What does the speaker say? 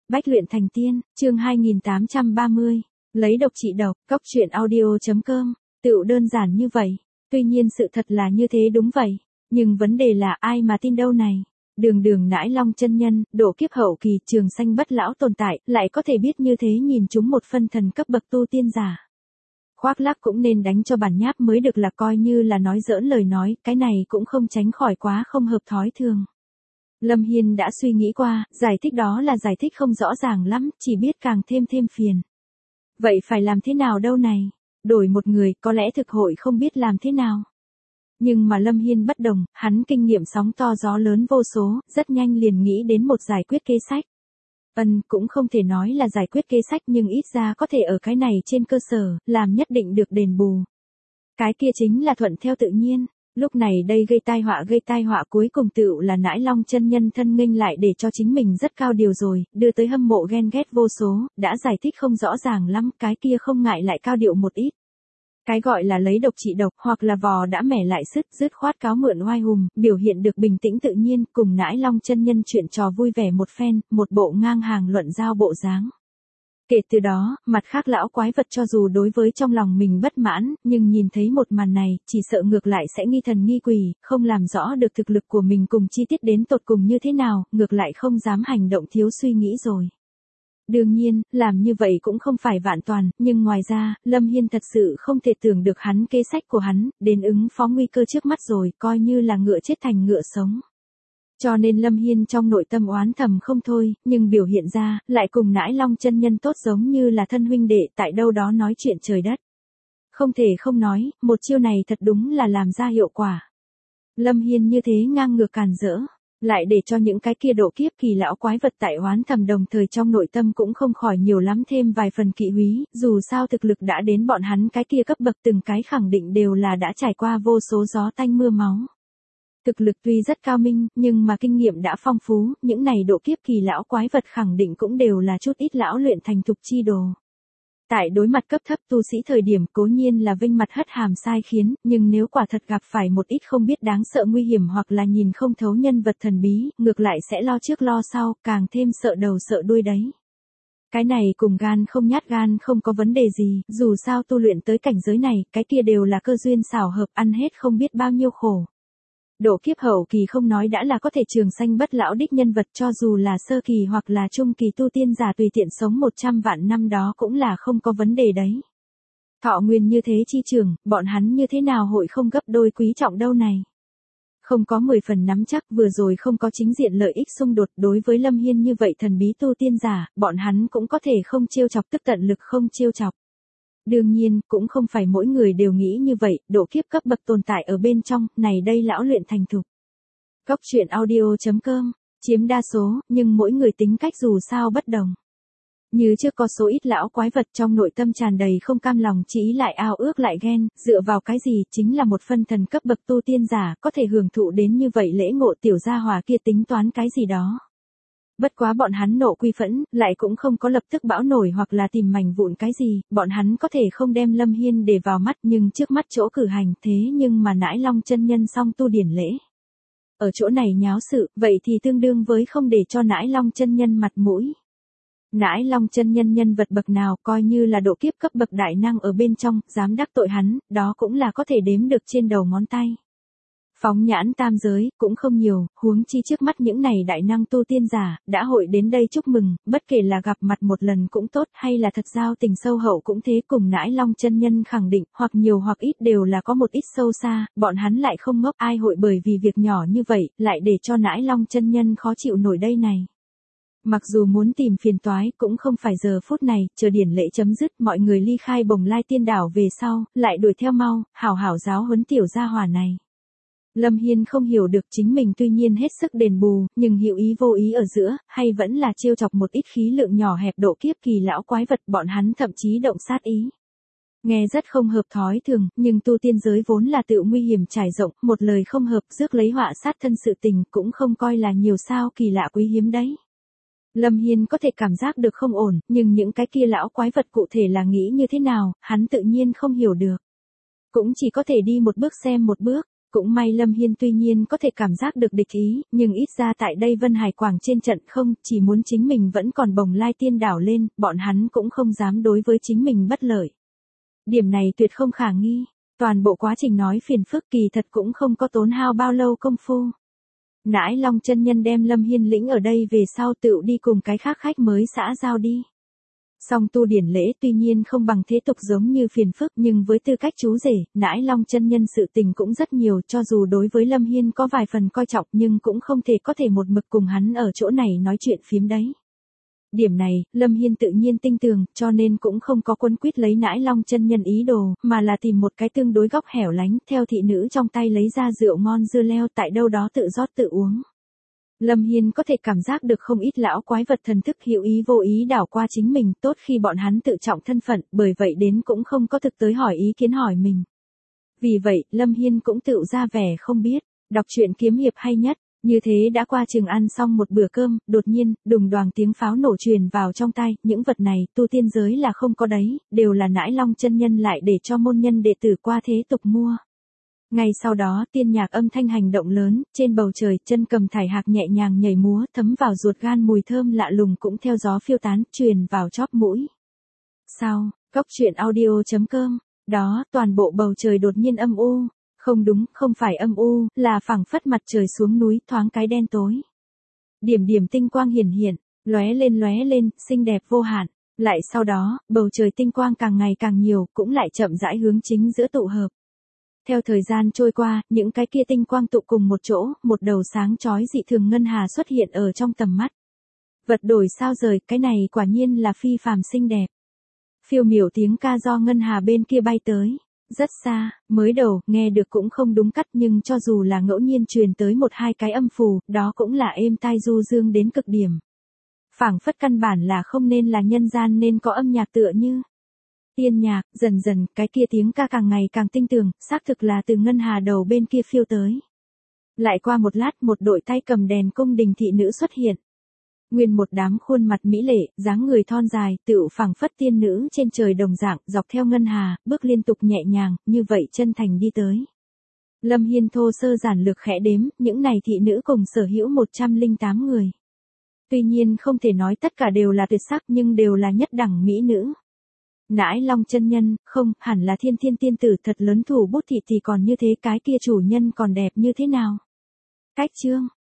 Bách luyện thành tiên, chương 2830, lấy độc trị độc, Cóc truyện audio.com, tựu đơn giản như vậy. Tuy nhiên sự thật là như thế đúng vậy, nhưng vấn đề là ai mà tin đâu này. Đường Nãi Long chân nhân, độ kiếp hậu kỳ trường sanh bất lão tồn tại, lại có thể biết như thế nhìn chúng một phân thần cấp bậc tu tiên giả. Khoác lác cũng nên đánh cho bản nháp mới được, là coi như là nói giỡn lời nói, cái này cũng không tránh khỏi quá không hợp thói thường. Lâm Hiên đã suy nghĩ qua, giải thích đó là giải thích không rõ ràng lắm, chỉ biết càng thêm phiền. Vậy phải làm thế nào đâu này? Đổi một người, có lẽ thực hội không biết làm thế nào. Nhưng mà Lâm Hiên bất đồng, hắn kinh nghiệm sóng to gió lớn vô số, rất nhanh liền nghĩ đến một giải quyết kế sách. Cũng không thể nói là giải quyết kế sách, nhưng ít ra có thể ở cái này trên cơ sở, làm nhất định được đền bù. Cái kia chính là thuận theo tự nhiên. Lúc này đây gây tai họa cuối cùng tựu là Nãi Long chân nhân thân nghênh lại để cho chính mình rất cao điều rồi, đưa tới hâm mộ ghen ghét vô số, đã giải thích không rõ ràng lắm, cái kia không ngại lại cao điệu một ít. Cái gọi là lấy độc trị độc, hoặc là vò đã mẻ lại dứt khoát cáo mượn oai hùng, biểu hiện được bình tĩnh tự nhiên, cùng Nãi Long chân nhân chuyện trò vui vẻ một phen, một bộ ngang hàng luận giao bộ dáng. Kể từ đó, mặt khác lão quái vật cho dù đối với trong lòng mình bất mãn, nhưng nhìn thấy một màn này, chỉ sợ ngược lại sẽ nghi thần nghi quỷ, không làm rõ được thực lực của mình cùng chi tiết đến tột cùng như thế nào, ngược lại không dám hành động thiếu suy nghĩ rồi. Đương nhiên, làm như vậy cũng không phải vạn toàn, nhưng ngoài ra, Lâm Hiên thật sự không thể tưởng được hắn kế sách của hắn, đến ứng phó nguy cơ trước mắt rồi, coi như là ngựa chết thành ngựa sống. Cho nên Lâm Hiên trong nội tâm oán thầm không thôi, nhưng biểu hiện ra, lại cùng Nãi Long chân nhân tốt giống như là thân huynh đệ tại đâu đó nói chuyện trời đất. Không thể không nói, một chiêu này thật đúng là làm ra hiệu quả. Lâm Hiên như thế ngang ngược càn rỡ, lại để cho những cái kia độ kiếp kỳ lão quái vật tại oán thầm đồng thời trong nội tâm cũng không khỏi nhiều lắm thêm vài phần kỵ húy, dù sao thực lực đã đến bọn hắn cái kia cấp bậc từng cái khẳng định đều là đã trải qua vô số gió tanh mưa máu. Thực lực tuy rất cao minh, nhưng mà kinh nghiệm đã phong phú, những này độ kiếp kỳ lão quái vật khẳng định cũng đều là chút ít lão luyện thành thục chi đồ. Tại đối mặt cấp thấp tu sĩ thời điểm cố nhiên là vinh mặt hất hàm sai khiến, nhưng nếu quả thật gặp phải một ít không biết đáng sợ nguy hiểm hoặc là nhìn không thấu nhân vật thần bí, ngược lại sẽ lo trước lo sau, càng thêm sợ đầu sợ đuôi đấy. Cái này cùng gan không nhát gan không có vấn đề gì, dù sao tu luyện tới cảnh giới này, cái kia đều là cơ duyên xảo hợp, ăn hết không biết bao nhiêu khổ. Độ kiếp hậu kỳ không nói đã là có thể trường sanh bất lão đích nhân vật, cho dù là sơ kỳ hoặc là trung kỳ tu tiên giả tùy tiện sống 100 vạn năm đó cũng là không có vấn đề đấy. Thọ nguyên như thế chi trường, bọn hắn như thế nào hội không gấp đôi quý trọng đâu này. Không có 10 phần nắm chắc, vừa rồi không có chính diện lợi ích xung đột, đối với Lâm Hiên như vậy thần bí tu tiên giả, bọn hắn cũng có thể không trêu chọc, tức tận lực không trêu chọc. Đương nhiên, cũng không phải mỗi người đều nghĩ như vậy, độ kiếp cấp bậc tồn tại ở bên trong, này đây lão luyện thành thục. Cóc truyện audio.com, chiếm đa số, nhưng mỗi người tính cách dù sao bất đồng. Như trước có số ít lão quái vật trong nội tâm tràn đầy không cam lòng, chỉ ý lại ao ước lại ghen, dựa vào cái gì, chính là một phân thần cấp bậc tu tiên giả, có thể hưởng thụ đến như vậy lễ ngộ tiểu gia hòa kia tính toán cái gì đó. Bất quá bọn hắn nộ quy phẫn, lại cũng không có lập tức bão nổi hoặc là tìm mảnh vụn cái gì, bọn hắn có thể không đem Lâm Hiên để vào mắt, nhưng trước mắt chỗ cử hành, thế nhưng mà Nãi Long chân nhân song tu điển lễ. Ở chỗ này nháo sự, vậy thì tương đương với không để cho Nãi Long chân nhân mặt mũi. Nãi Long chân nhân nhân vật bậc nào, coi như là độ kiếp cấp bậc đại năng ở bên trong, dám đắc tội hắn, đó cũng là có thể đếm được trên đầu ngón tay. Phóng nhãn tam giới, cũng không nhiều, huống chi trước mắt những này đại năng tu tiên giả, đã hội đến đây chúc mừng, bất kể là gặp mặt một lần cũng tốt, hay là thật giao tình sâu hậu cũng thế, cùng Nãi Long chân nhân khẳng định, hoặc nhiều hoặc ít đều là có một ít sâu xa, bọn hắn lại không ngốc, ai hội bởi vì việc nhỏ như vậy, lại để cho Nãi Long chân nhân khó chịu nổi đây này. Mặc dù muốn tìm phiền toái cũng không phải giờ phút này, chờ điển lễ chấm dứt, mọi người ly khai Bồng Lai Tiên Đảo về sau, lại đuổi theo mau, hảo hảo giáo huấn tiểu gia hỏa này. Lâm Hiên không hiểu được chính mình tuy nhiên hết sức đền bù, nhưng hữu ý vô ý ở giữa, hay vẫn là trêu chọc một ít khí lượng nhỏ hẹp độ kiếp kỳ lão quái vật, bọn hắn thậm chí động sát ý. Nghe rất không hợp thói thường, nhưng tu tiên giới vốn là tựu nguy hiểm trải rộng, một lời không hợp rước lấy họa sát thân sự tình cũng không coi là nhiều sao kỳ lạ quý hiếm đấy. Lâm Hiên có thể cảm giác được không ổn, nhưng những cái kia lão quái vật cụ thể là nghĩ như thế nào, hắn tự nhiên không hiểu được. Cũng chỉ có thể đi một bước xem một bước. Cũng may Lâm Hiên tuy nhiên có thể cảm giác được địch ý, nhưng ít ra tại đây Vân Hải Quảng trên trận không, chỉ muốn chính mình vẫn còn bồng lai tiên đảo lên, bọn hắn cũng không dám đối với chính mình bất lợi. Điểm này tuyệt không khả nghi, toàn bộ quá trình nói phiền phức kỳ thật cũng không có tốn hao bao lâu công phu. Nãi Long chân nhân đem Lâm Hiên lĩnh ở đây về sau tựu đi cùng cái khác khách mới xã giao đi. Song tu điển lễ tuy nhiên không bằng thế tục giống như phiền phức, nhưng với tư cách chú rể, Nãi Long chân nhân sự tình cũng rất nhiều, cho dù đối với Lâm Hiên có vài phần coi trọng nhưng cũng không thể có thể một mực cùng hắn ở chỗ này nói chuyện phiếm đấy. Điểm này, Lâm Hiên tự nhiên tin tưởng, cho nên cũng không có quấn quýt lấy Nãi Long chân nhân ý đồ, mà là tìm một cái tương đối góc hẻo lánh, theo thị nữ trong tay lấy ra rượu ngon dưa leo tại đâu đó tự rót tự uống. Lâm Hiên có thể cảm giác được không ít lão quái vật thần thức hữu ý vô ý đảo qua chính mình, tốt khi bọn hắn tự trọng thân phận, bởi vậy đến cũng không có thực tới hỏi ý kiến hỏi mình. Vì vậy, Lâm Hiên cũng tự ra vẻ không biết, đọc truyện kiếm hiệp hay nhất. Như thế đã qua chừng ăn xong một bữa cơm, đột nhiên, đùng đoàng tiếng pháo nổ truyền vào trong tai, những vật này, tu tiên giới là không có đấy, đều là Nãi Long chân nhân lại để cho môn nhân đệ tử qua thế tục mua. Ngay sau đó, tiên nhạc âm thanh hành động lớn, trên bầu trời, chân cầm thải hạc nhẹ nhàng nhảy múa, thấm vào ruột gan mùi thơm lạ lùng cũng theo gió phiêu tán, truyền vào chóp mũi. Sau, Cốc Truyện Audio.com, đó, toàn bộ bầu trời đột nhiên âm u. Không đúng, không phải âm u, là phảng phất mặt trời xuống núi thoáng cái đen tối. Điểm điểm tinh quang hiển hiện, lóe lên, xinh đẹp vô hạn. Lại sau đó, bầu trời tinh quang càng ngày càng nhiều, cũng lại chậm rãi hướng chính giữa tụ hợp. Theo thời gian trôi qua, những cái kia tinh quang tụ cùng một chỗ, một đầu sáng chói dị thường ngân hà xuất hiện ở trong tầm mắt. Vật đổi sao rời, cái này quả nhiên là phi phàm xinh đẹp. Phiêu miểu tiếng ca do ngân hà bên kia bay tới. Rất xa, mới đầu, nghe được cũng không đúng cắt nhưng cho dù là ngẫu nhiên truyền tới một hai cái âm phù, đó cũng là êm tai du dương đến cực điểm. Phảng phất căn bản là không nên là nhân gian nên có âm nhạc tựa như tiên nhạc, dần dần, cái kia tiếng ca càng ngày càng tinh tường, xác thực là từ ngân hà đầu bên kia phiêu tới. Lại qua một lát, một đội tay cầm đèn cung đình thị nữ xuất hiện. Nguyên một đám khuôn mặt mỹ lệ, dáng người thon dài, tựu phảng phất tiên nữ trên trời đồng dạng, dọc theo ngân hà, bước liên tục nhẹ nhàng, như vậy chân thành đi tới. Lâm Hiên thô sơ giản lược khẽ đếm, những này thị nữ cùng sở hữu 108 người. Tuy nhiên không thể nói tất cả đều là tuyệt sắc nhưng đều là nhất đẳng mỹ nữ. Nãi Long chân nhân, không, hẳn là thiên thiên tiên tử thật lớn thủ bút thị thì còn như thế, cái kia chủ nhân còn đẹp như thế nào. Cách chương